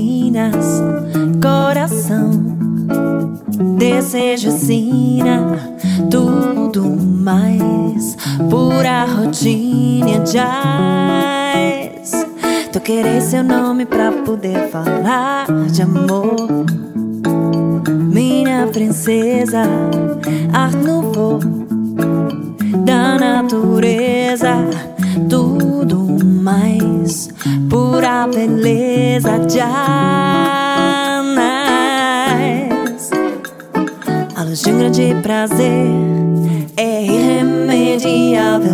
Minas, coração, desejo ensina tudo mais, pura rotina jazz. Tu querer seu nome pra poder falar de amor, minha princesa, Art Nouveau da natureza, tudo mais, pura beleza jazz. A luz de um grande prazer é irremediável,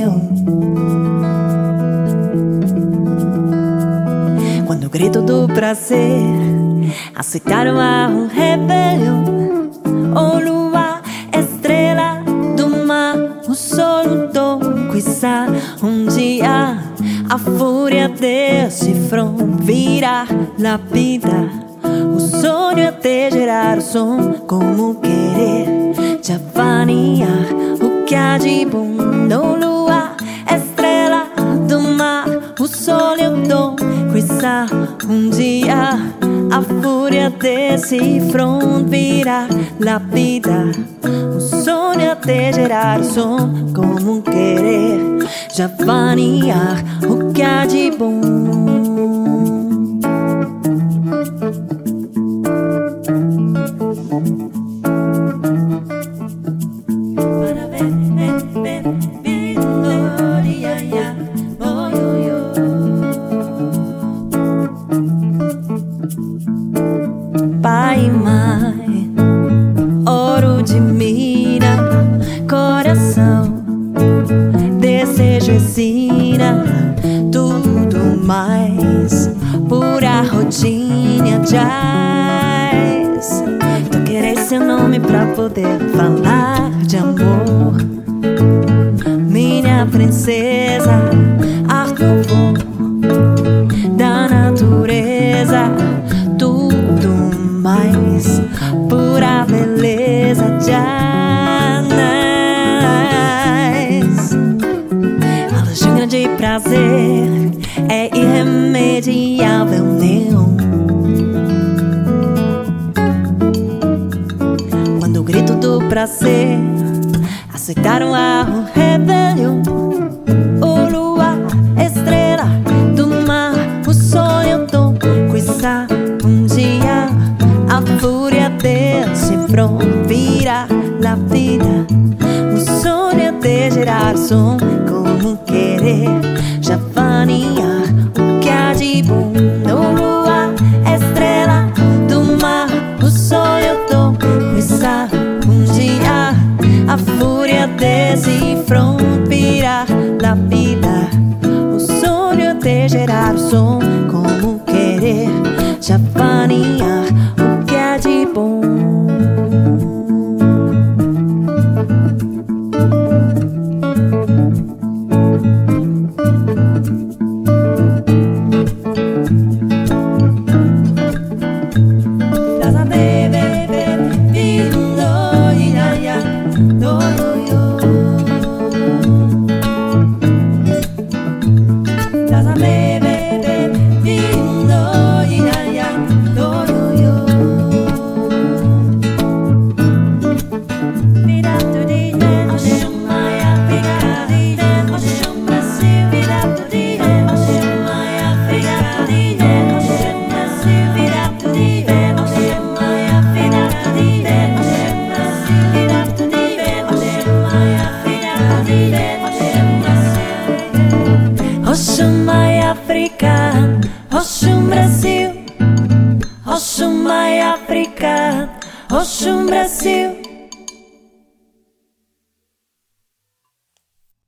quando o grito do prazer aceitaram a um rebelião. Oh lua, estrela do mar, o sol, o dom, quizá um dia a fúria desse front virá lapida. O sonho é te gerar o som, como querer te avanear o que há de bom. Oh lua, estrela do mar, o sol e o dom, quizá um dia a fúria desse front virá lapida. O sonho é te gerar o som, como querer te avanear o que há de bom. Pai e mãe, ouro de mira, coração, desejo ensina tudo mais, pura rotina jazz. Tu querer seu nome pra poder falar de amor, minha princesa, Art Nouveau da natureza, tudo mais, pura beleza jazz. A luz de um grande prazer é irremediável, quando o grito do prazer aceitaram a rebelião. Oh lua, estrela do mar, o sol e o dom, quizá um dia a fúria desse front virá lapida. O sonho é te gerar som, como querer te avanear o que há de bom. Oh lua, estrela do mar, o sol e o dom, quizá um dia a fúria desse front virá lapida. O sonho é te gerar o som, como querer te avanear o que há de bom. Oxumai África, Oxum Brasil, Oxumai África, Oxum Brasil.